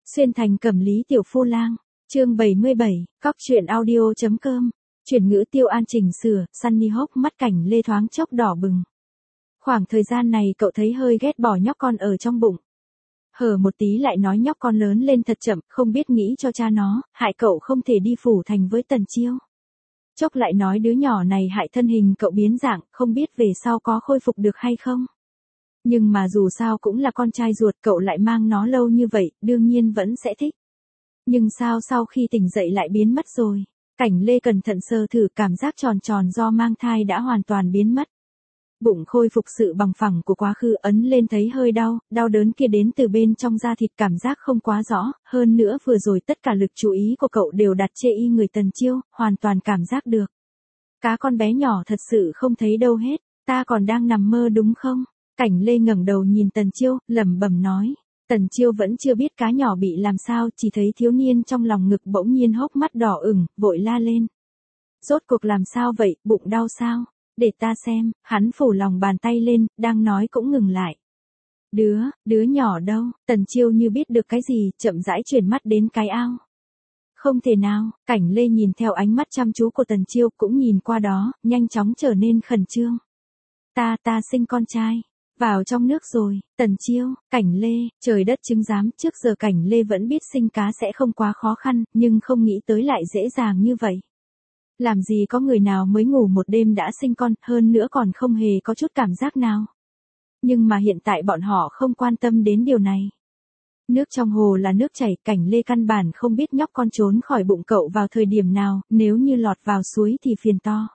Xuyên thành Cẩm Lý tiểu phu lang, chương 77, cóc truyện audio.com, chuyển ngữ Tiêu An chỉnh sửa, Sunny hốc mắt Cảnh Lê thoáng chốc đỏ bừng. Khoảng thời gian này cậu thấy hơi ghét bỏ nhóc con ở trong bụng. Hở một tí lại nói nhóc con lớn lên thật chậm, không biết nghĩ cho cha nó, hại cậu không thể đi phủ thành với Tần Chiêu. Chốc lại nói đứa nhỏ này hại thân hình cậu biến dạng, không biết về sau có khôi phục được hay không. Nhưng mà dù sao cũng là con trai ruột, cậu lại mang nó lâu như vậy, đương nhiên vẫn sẽ thích. Nhưng sao sau khi tỉnh dậy lại biến mất rồi? Cảnh Lê cẩn thận sờ thử, cảm giác tròn tròn do mang thai đã hoàn toàn biến mất. Bụng khôi phục sự bằng phẳng của quá khứ, ấn lên thấy hơi đau, đau đớn kia đến từ bên trong da thịt, cảm giác không quá rõ, hơn nữa vừa rồi tất cả lực chú ý của cậu đều đặt chê y người Tần Chiêu, hoàn toàn cảm giác được. Cá con bé nhỏ thật sự không thấy đâu hết, ta còn đang nằm mơ đúng không? Cảnh Lê ngẩng đầu nhìn Tần Chiêu, lẩm bẩm nói. Tần Chiêu vẫn chưa biết cá nhỏ bị làm sao, chỉ thấy thiếu niên trong lòng ngực bỗng nhiên hốc mắt đỏ ửng, vội la lên. Rốt cuộc làm sao vậy, bụng đau sao? Để ta xem, hắn phủ lòng bàn tay lên, đang nói cũng ngừng lại. Đứa nhỏ đâu? Tần Chiêu như biết được cái gì, chậm rãi chuyển mắt đến cái ao. Không thể nào, Cảnh Lê nhìn theo ánh mắt chăm chú của Tần Chiêu, cũng nhìn qua đó, nhanh chóng trở nên khẩn trương. Ta sinh con trai. Vào trong nước rồi, Tần Chiêu, Cảnh Lê, trời đất chứng giám, trước giờ Cảnh Lê vẫn biết sinh cá sẽ không quá khó khăn, nhưng không nghĩ tới lại dễ dàng như vậy. Làm gì có người nào mới ngủ một đêm đã sinh con, hơn nữa còn không hề có chút cảm giác nào. Nhưng mà hiện tại bọn họ không quan tâm đến điều này. Nước trong hồ là nước chảy, Cảnh Lê căn bản không biết nhóc con trốn khỏi bụng cậu vào thời điểm nào, nếu như lọt vào suối thì phiền to.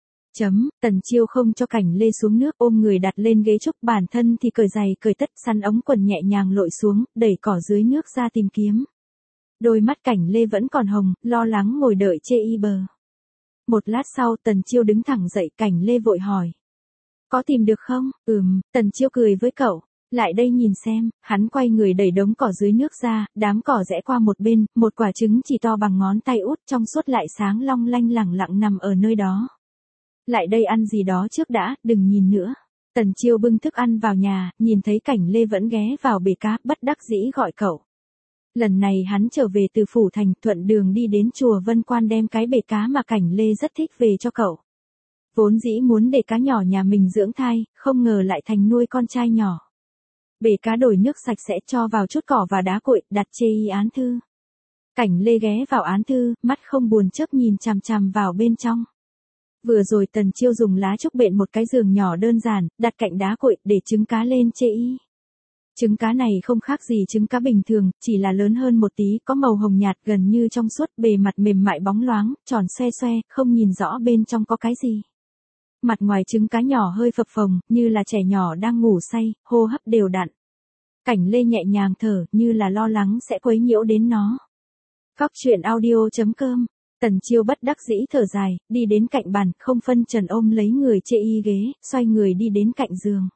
Tần Chiêu không cho Cảnh Lê xuống nước, ôm người đặt lên ghế trúc, bản thân thì cởi giày cởi tất, sắn ống quần nhẹ nhàng lội xuống, đẩy cỏ dưới nước ra tìm kiếm. Đôi mắt Cảnh Lê vẫn còn hồng, lo lắng ngồi đợi chê y bờ. Một lát sau Tần Chiêu đứng thẳng dậy, Cảnh Lê vội hỏi. Có tìm được không? Tần Chiêu cười với cậu. Lại đây nhìn xem, hắn quay người đẩy đống cỏ dưới nước ra, đám cỏ rẽ qua một bên, một quả trứng chỉ to bằng ngón tay út trong suốt lại sáng long lanh lẳng lặng nằm ở nơi đó. Lại đây ăn gì đó trước đã, đừng nhìn nữa. Tần Chiêu bưng thức ăn vào nhà, nhìn thấy Cảnh Lê vẫn ghé vào bể cá, bất đắc dĩ gọi cậu. Lần này hắn trở về từ phủ thành, thuận đường đi đến chùa Vân Quan đem cái bể cá mà Cảnh Lê rất thích về cho cậu. Vốn dĩ muốn để cá nhỏ nhà mình dưỡng thai, không ngờ lại thành nuôi con trai nhỏ. Bể cá đổi nước sạch sẽ, cho vào chút cỏ và đá cội, đặt chê y án thư. Cảnh Lê ghé vào án thư, mắt không buồn chớp nhìn chằm chằm vào bên trong. Vừa rồi Tần Chiêu dùng lá trúc bện một cái giường nhỏ đơn giản, đặt cạnh đá cội để trứng cá lên chê y. Trứng cá này không khác gì trứng cá bình thường, chỉ là lớn hơn một tí, có màu hồng nhạt gần như trong suốt, bề mặt mềm mại bóng loáng, tròn xoe xoe, không nhìn rõ bên trong có cái gì. Mặt ngoài trứng cá nhỏ hơi phập phồng, như là trẻ nhỏ đang ngủ say, hô hấp đều đặn. Cảnh Lê nhẹ nhàng thở, như là lo lắng sẽ quấy nhiễu đến nó. Cóc truyện audio.com. Tần Chiêu bất đắc dĩ thở dài, đi đến cạnh bàn, không phân trần ôm lấy người chê y ghế, xoay người đi đến cạnh giường.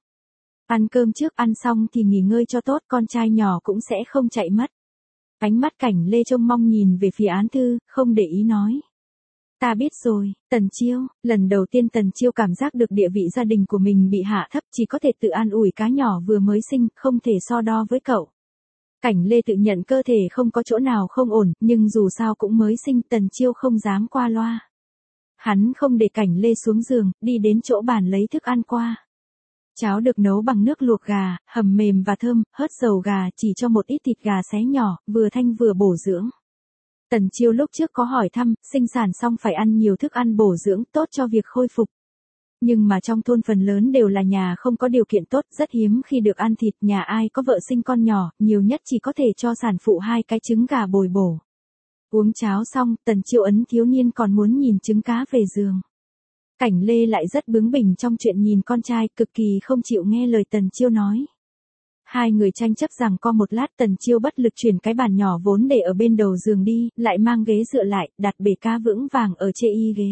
Ăn cơm trước, ăn xong thì nghỉ ngơi cho tốt, con trai nhỏ cũng sẽ không chạy mất. Ánh mắt Cảnh Lê trông mong nhìn về phía án thư, không để ý nói. Ta biết rồi, Tần Chiêu. Lần đầu tiên Tần Chiêu cảm giác được địa vị gia đình của mình bị hạ thấp, chỉ có thể tự an ủi cá nhỏ vừa mới sinh, không thể so đo với cậu. Cảnh Lê tự nhận cơ thể không có chỗ nào không ổn, nhưng dù sao cũng mới sinh, Tần Chiêu không dám qua loa. Hắn không để Cảnh Lê xuống giường, đi đến chỗ bàn lấy thức ăn qua. Cháo được nấu bằng nước luộc gà, hầm mềm và thơm, hớt dầu gà, chỉ cho một ít thịt gà xé nhỏ, vừa thanh vừa bổ dưỡng. Tần Chiêu lúc trước có hỏi thăm, sinh sản xong phải ăn nhiều thức ăn bổ dưỡng, tốt cho việc khôi phục. Nhưng mà trong thôn phần lớn đều là nhà không có điều kiện tốt, rất hiếm khi được ăn thịt, nhà ai có vợ sinh con nhỏ, nhiều nhất chỉ có thể cho sản phụ 2 cái trứng gà bồi bổ. Uống cháo xong, Tần Chiêu ấn thiếu niên còn muốn nhìn trứng cá về giường. Cảnh Lê lại rất bướng bỉnh trong chuyện nhìn con trai, cực kỳ không chịu nghe lời Tần Chiêu nói. Hai người tranh chấp rằng co một lát, Tần Chiêu bất lực chuyển cái bàn nhỏ vốn để ở bên đầu giường đi, lại mang ghế dựa lại, đặt bể cá vững vàng ở chê y ghế.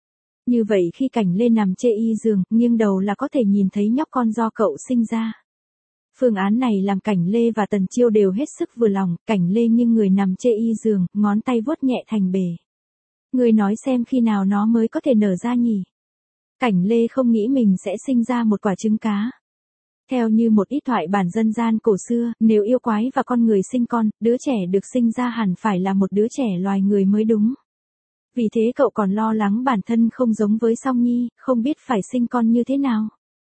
Như vậy khi Cảnh Lê nằm chê y giường, nghiêng đầu là có thể nhìn thấy nhóc con do cậu sinh ra. Phương án này làm Cảnh Lê và Tần Chiêu đều hết sức vừa lòng, Cảnh Lê nghiêng người nằm chê y giường, ngón tay vuốt nhẹ thành bể. Người nói xem khi nào nó mới có thể nở ra nhỉ? Cảnh Lê không nghĩ mình sẽ sinh ra một quả trứng cá. Theo như một ít thoại bản dân gian cổ xưa, nếu yêu quái và con người sinh con, đứa trẻ được sinh ra hẳn phải là một đứa trẻ loài người mới đúng. Vì thế cậu còn lo lắng bản thân không giống với Song Nhi, không biết phải sinh con như thế nào.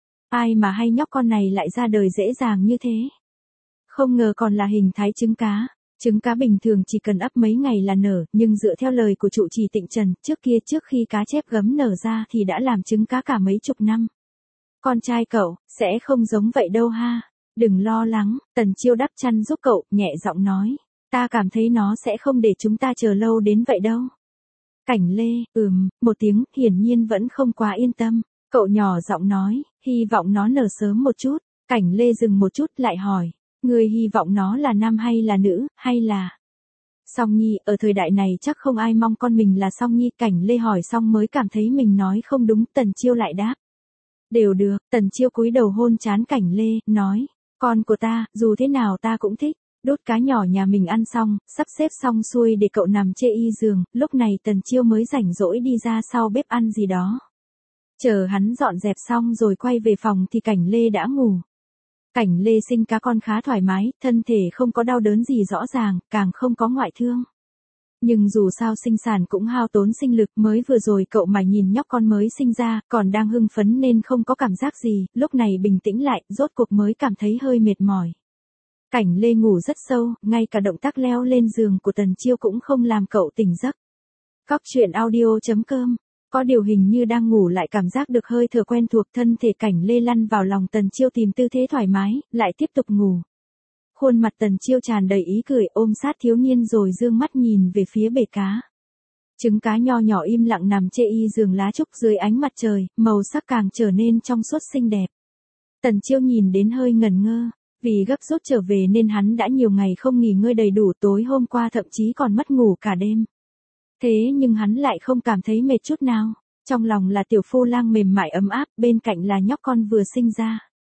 Ai mà hay nhóc con này lại ra đời dễ dàng như thế. Không ngờ còn là hình thái trứng cá. Trứng cá bình thường chỉ cần ấp mấy ngày là nở, nhưng dựa theo lời của trụ trì Tịnh Trần, trước khi cá chép gấm nở ra thì đã làm trứng cá cả mấy chục năm. Con trai cậu, sẽ không giống vậy đâu ha. Đừng lo lắng, Tần Chiêu đắp chăn giúp cậu, nhẹ giọng nói. Ta cảm thấy nó sẽ không để chúng ta chờ lâu đến vậy đâu. Cảnh Lê, một tiếng, hiển nhiên vẫn không quá yên tâm. Cậu nhỏ giọng nói, hy vọng nó nở sớm một chút. Cảnh Lê dừng một chút lại hỏi. Người hy vọng nó là nam hay là nữ, hay là... Song Nhi, ở thời đại này chắc không ai mong con mình là Song Nhi. Cảnh Lê hỏi xong mới cảm thấy mình nói không đúng. Tần Chiêu lại đáp. Đều được. Tần Chiêu cúi đầu hôn trán Cảnh Lê, nói. Con của ta, dù thế nào ta cũng thích. Đốt cá nhỏ nhà mình ăn xong, sắp xếp xong xuôi để cậu nằm chê y giường. Lúc này Tần Chiêu mới rảnh rỗi đi ra sau bếp ăn gì đó. Chờ hắn dọn dẹp xong rồi quay về phòng thì Cảnh Lê đã ngủ. Cảnh Lê sinh cá con khá thoải mái, thân thể không có đau đớn gì rõ ràng, càng không có ngoại thương. Nhưng dù sao sinh sản cũng hao tốn sinh lực, mới vừa rồi cậu mà nhìn nhóc con mới sinh ra, còn đang hưng phấn nên không có cảm giác gì, lúc này bình tĩnh lại, rốt cuộc mới cảm thấy hơi mệt mỏi. Cảnh Lê ngủ rất sâu, ngay cả động tác leo lên giường của Tần Chiêu cũng không làm cậu tỉnh giấc. Cóc truyện audio.com. Có điều hình như đang ngủ lại cảm giác được hơi thở quen thuộc, thân thể Cảnh Lê lăn vào lòng Tần Chiêu tìm tư thế thoải mái, lại tiếp tục ngủ. Khuôn mặt Tần Chiêu tràn đầy ý cười, ôm sát thiếu niên rồi dương mắt nhìn về phía bể cá. Trứng cá nho nhỏ im lặng nằm chê y giường lá trúc dưới ánh mặt trời, màu sắc càng trở nên trong suốt xinh đẹp. Tần Chiêu nhìn đến hơi ngẩn ngơ, vì gấp rút trở về nên hắn đã nhiều ngày không nghỉ ngơi đầy đủ, tối hôm qua thậm chí còn mất ngủ cả đêm. Thế nhưng hắn lại không cảm thấy mệt chút nào, trong lòng là tiểu phu lang mềm mại ấm áp, bên cạnh là nhóc con vừa sinh ra.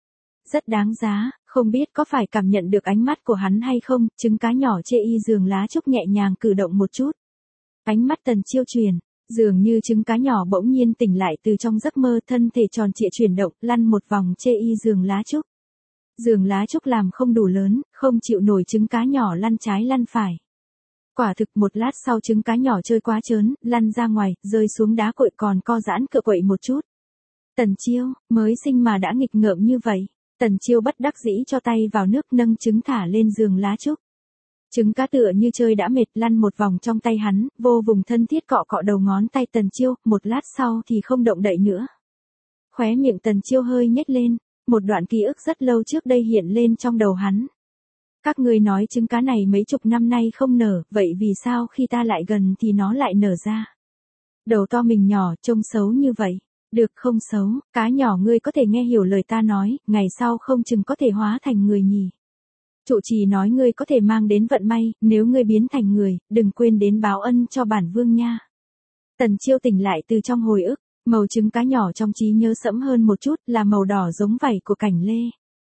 Rất đáng giá, không biết có phải cảm nhận được ánh mắt của hắn hay không, trứng cá nhỏ chê y giường lá trúc nhẹ nhàng cử động một chút. Ánh mắt Tần Chiêu chuyển, dường như trứng cá nhỏ bỗng nhiên tỉnh lại từ trong giấc mơ, thân thể tròn trịa chuyển động, lăn một vòng chê y giường lá trúc. Giường lá trúc làm không đủ lớn, không chịu nổi trứng cá nhỏ lăn trái lăn phải. Quả thực một lát sau trứng cá nhỏ chơi quá trớn, lăn ra ngoài, rơi xuống đá cội còn co giãn cựa quậy một chút. Tần Chiêu, mới sinh mà đã nghịch ngợm như vậy. Tần Chiêu bất đắc dĩ cho tay vào nước nâng trứng thả lên giường lá trúc. Trứng cá tựa như chơi đã mệt lăn một vòng trong tay hắn, vô vùng thân thiết cọ cọ đầu ngón tay Tần Chiêu, một lát sau thì không động đậy nữa. Khóe miệng Tần Chiêu hơi nhếch lên, một đoạn ký ức rất lâu trước đây hiện lên trong đầu hắn. Các ngươi nói trứng cá này mấy chục năm nay không nở, vậy vì sao khi ta lại gần thì nó lại nở ra? Đầu to mình nhỏ, trông xấu như vậy. Được không xấu, cá nhỏ ngươi có thể nghe hiểu lời ta nói, ngày sau không chừng có thể hóa thành người nhỉ. Trụ trì nói ngươi có thể mang đến vận may, nếu ngươi biến thành người, đừng quên đến báo ân cho bản vương nha. Tần Chiêu tỉnh lại từ trong hồi ức, màu trứng cá nhỏ trong trí nhớ sẫm hơn một chút, là màu đỏ giống vảy của Cảnh Lê.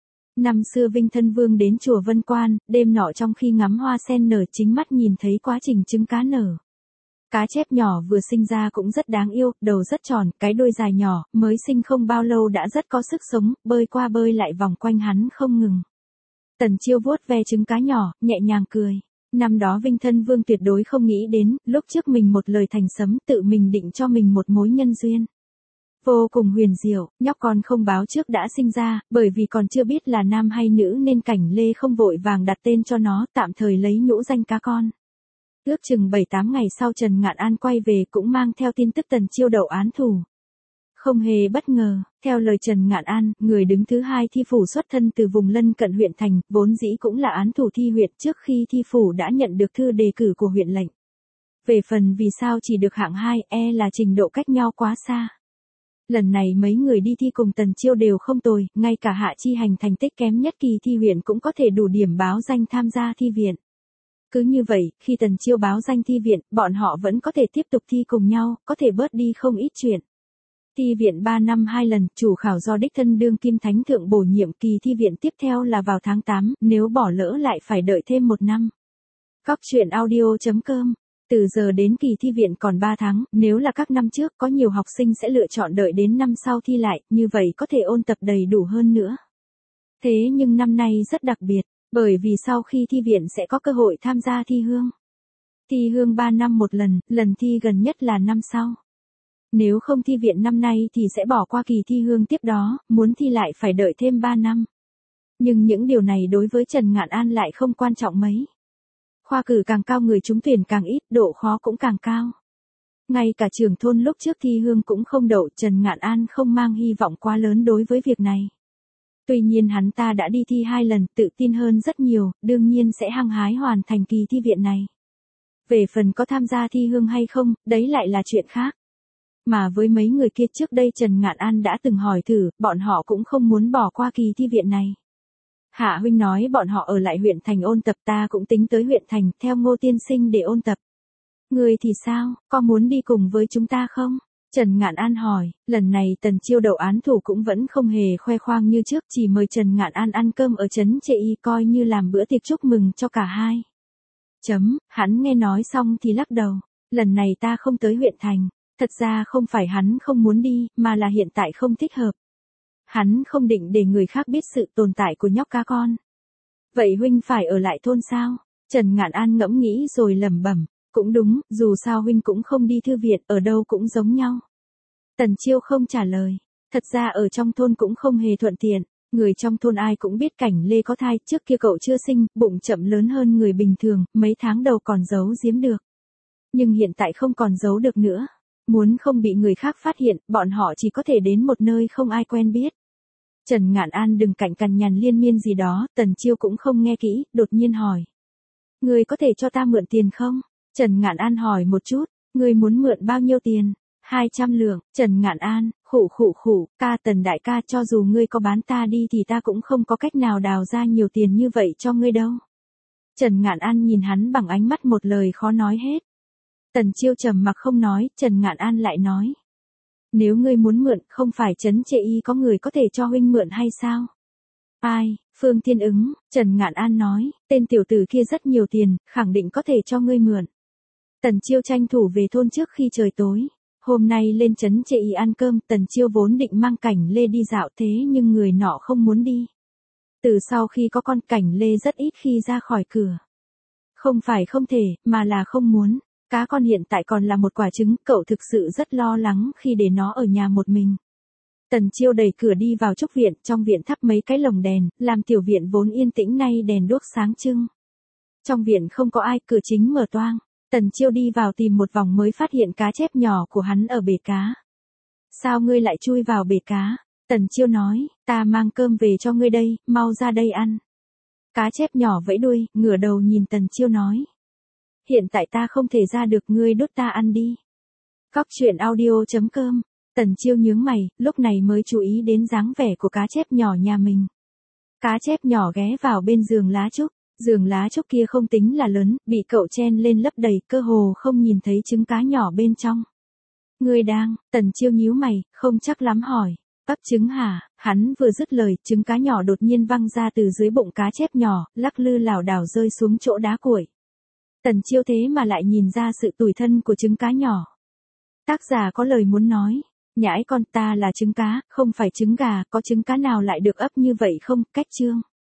Năm xưa Vinh Thân Vương đến chùa Vân Quan, đêm nọ trong khi ngắm hoa sen nở chính mắt nhìn thấy quá trình trứng cá nở. Cá chép nhỏ vừa sinh ra cũng rất đáng yêu, đầu rất tròn, cái đuôi dài nhỏ, mới sinh không bao lâu đã rất có sức sống, bơi qua bơi lại vòng quanh hắn không ngừng. Tần Chiêu vuốt ve trứng cá nhỏ, nhẹ nhàng cười. Năm đó Vinh Thân Vương tuyệt đối không nghĩ đến, lúc trước mình một lời thành sấm tự mình định cho mình một mối nhân duyên. Vô cùng huyền diệu, nhóc con không báo trước đã sinh ra, bởi vì còn chưa biết là nam hay nữ nên Cảnh Lê không vội vàng đặt tên cho nó, tạm thời lấy nhũ danh cá con. Ước chừng 7-8 ngày sau Trần Ngạn An quay về cũng mang theo tin tức Tần Chiêu đậu án thủ. Không hề bất ngờ, theo lời Trần Ngạn An, người đứng thứ hai thi phủ xuất thân từ vùng lân cận huyện thành, vốn dĩ cũng là án thủ thi huyện trước khi thi phủ đã nhận được thư đề cử của huyện lệnh. Về phần vì sao chỉ được hạng 2, là trình độ cách nhau quá xa. Lần này mấy người đi thi cùng Tần Chiêu đều không tồi, ngay cả Hạ Chi Hành thành tích kém nhất kỳ thi huyện cũng có thể đủ điểm báo danh tham gia thi viện. Cứ như vậy, khi Tần Chiêu báo danh thi viện, bọn họ vẫn có thể tiếp tục thi cùng nhau, có thể bớt đi không ít chuyện. Thi viện 3 năm 2 lần, chủ khảo do đích thân đương kim thánh thượng bổ nhiệm, kỳ thi viện tiếp theo là vào tháng 8, nếu bỏ lỡ lại phải đợi thêm 1 năm. Cóc truyện audio.com. Từ giờ đến kỳ thi viện còn 3 tháng, nếu là các năm trước có nhiều học sinh sẽ lựa chọn đợi đến năm sau thi lại, như vậy có thể ôn tập đầy đủ hơn nữa. Thế nhưng năm nay rất đặc biệt, bởi vì sau khi thi viện sẽ có cơ hội tham gia thi hương. Thi hương 3 năm một lần, lần thi gần nhất là năm sau. Nếu không thi viện năm nay thì sẽ bỏ qua kỳ thi hương tiếp đó, muốn thi lại phải đợi thêm 3 năm. Nhưng những điều này đối với Trần Ngạn An lại không quan trọng mấy. Khoa cử càng cao người trúng tuyển càng ít, độ khó cũng càng cao. Ngay cả trưởng thôn lúc trước thi hương cũng không đậu, Trần Ngạn An không mang hy vọng quá lớn đối với việc này. Tuy nhiên hắn ta đã đi thi 2 lần, tự tin hơn rất nhiều, đương nhiên sẽ hăng hái hoàn thành kỳ thi viện này. Về phần có tham gia thi hương hay không, đấy lại là chuyện khác. Mà với mấy người kia trước đây Trần Ngạn An đã từng hỏi thử, bọn họ cũng không muốn bỏ qua kỳ thi viện này. Hạ huynh nói bọn họ ở lại huyện thành ôn tập, ta cũng tính tới huyện thành, theo Ngô tiên sinh để ôn tập. Người thì sao, có muốn đi cùng với chúng ta không? Trần Ngạn An hỏi, lần này Tần Chiêu đậu án thủ cũng vẫn không hề khoe khoang như trước, chỉ mời Trần Ngạn An ăn cơm ở trấn Trệ Y coi như làm bữa tiệc chúc mừng cho cả hai. Hắn nghe nói xong thì lắc đầu, lần này ta không tới huyện thành, thật ra không phải hắn không muốn đi, mà là hiện tại không thích hợp. Hắn không định để người khác biết sự tồn tại của nhóc cá con. Vậy huynh phải ở lại thôn sao? Trần Ngạn An ngẫm nghĩ rồi lẩm bẩm, cũng đúng, dù sao huynh cũng không đi thư viện, ở đâu cũng giống nhau. Tần Chiêu không trả lời, thật ra ở trong thôn cũng không hề thuận tiện, người trong thôn ai cũng biết Cảnh Lê có thai, trước kia cậu chưa sinh, bụng chậm lớn hơn người bình thường, mấy tháng đầu còn giấu giếm được. Nhưng hiện tại không còn giấu được nữa. Muốn không bị người khác phát hiện, bọn họ chỉ có thể đến một nơi không ai quen biết. Trần Ngạn An đừng cạnh cằn nhằn liên miên gì đó, Tần Chiêu cũng không nghe kỹ, đột nhiên hỏi. Người có thể cho ta mượn tiền không? Trần Ngạn An hỏi một chút, người muốn mượn bao nhiêu tiền? 200 lượng, Trần Ngạn An, khụ, ca Tần đại ca, cho dù ngươi có bán ta đi thì ta cũng không có cách nào đào ra nhiều tiền như vậy cho ngươi đâu. Trần Ngạn An nhìn hắn bằng ánh mắt một lời khó nói hết. Tần Chiêu trầm mặc không nói, Trần Ngạn An lại nói. Nếu ngươi muốn mượn, không phải trấn Trệ Y có người có thể cho huynh mượn hay sao? Ai, Phương Thiên Ứng, Trần Ngạn An nói, tên tiểu tử kia rất nhiều tiền, khẳng định có thể cho ngươi mượn. Tần Chiêu tranh thủ về thôn trước khi trời tối. Hôm nay lên trấn Trệ Y ăn cơm, Tần Chiêu vốn định mang Cảnh Lê đi dạo thế nhưng người nọ không muốn đi. Từ sau khi có con, Cảnh Lê rất ít khi ra khỏi cửa. Không phải không thể, mà là không muốn. Cá con hiện tại còn là một quả trứng, cậu thực sự rất lo lắng khi để nó ở nhà một mình. Tần Chiêu đẩy cửa đi vào trúc viện, trong viện thắp mấy cái lồng đèn, làm tiểu viện vốn yên tĩnh nay đèn đuốc sáng trưng. Trong viện không có ai, cửa chính mở toang. Tần Chiêu đi vào tìm một vòng mới phát hiện cá chép nhỏ của hắn ở bể cá. Sao ngươi lại chui vào bể cá? Tần Chiêu nói, ta mang cơm về cho ngươi đây, mau ra đây ăn. Cá chép nhỏ vẫy đuôi, ngửa đầu nhìn Tần Chiêu nói. Hiện tại ta không thể ra được, ngươi đút ta ăn đi. Góc truyện audio.com. Tần Chiêu nhướng mày, lúc này mới chú ý đến dáng vẻ của cá chép nhỏ nhà mình. Cá chép nhỏ ghé vào bên giường lá trúc. Giường lá trúc kia không tính là lớn, bị cậu chen lên lấp đầy, cơ hồ không nhìn thấy trứng cá nhỏ bên trong. Ngươi đang, Tần Chiêu nhíu mày, không chắc lắm hỏi. Ấp trứng hả? Hắn vừa dứt lời, trứng cá nhỏ đột nhiên văng ra từ dưới bụng cá chép nhỏ, lắc lư lảo đảo rơi xuống chỗ đá cuội. Tần Chiêu thế mà lại nhìn ra sự tủi thân của trứng cá nhỏ. Tác giả có lời muốn nói. Nhãi con, ta là trứng cá, không phải trứng gà, có trứng cá nào lại được ấp như vậy không? Cách chương.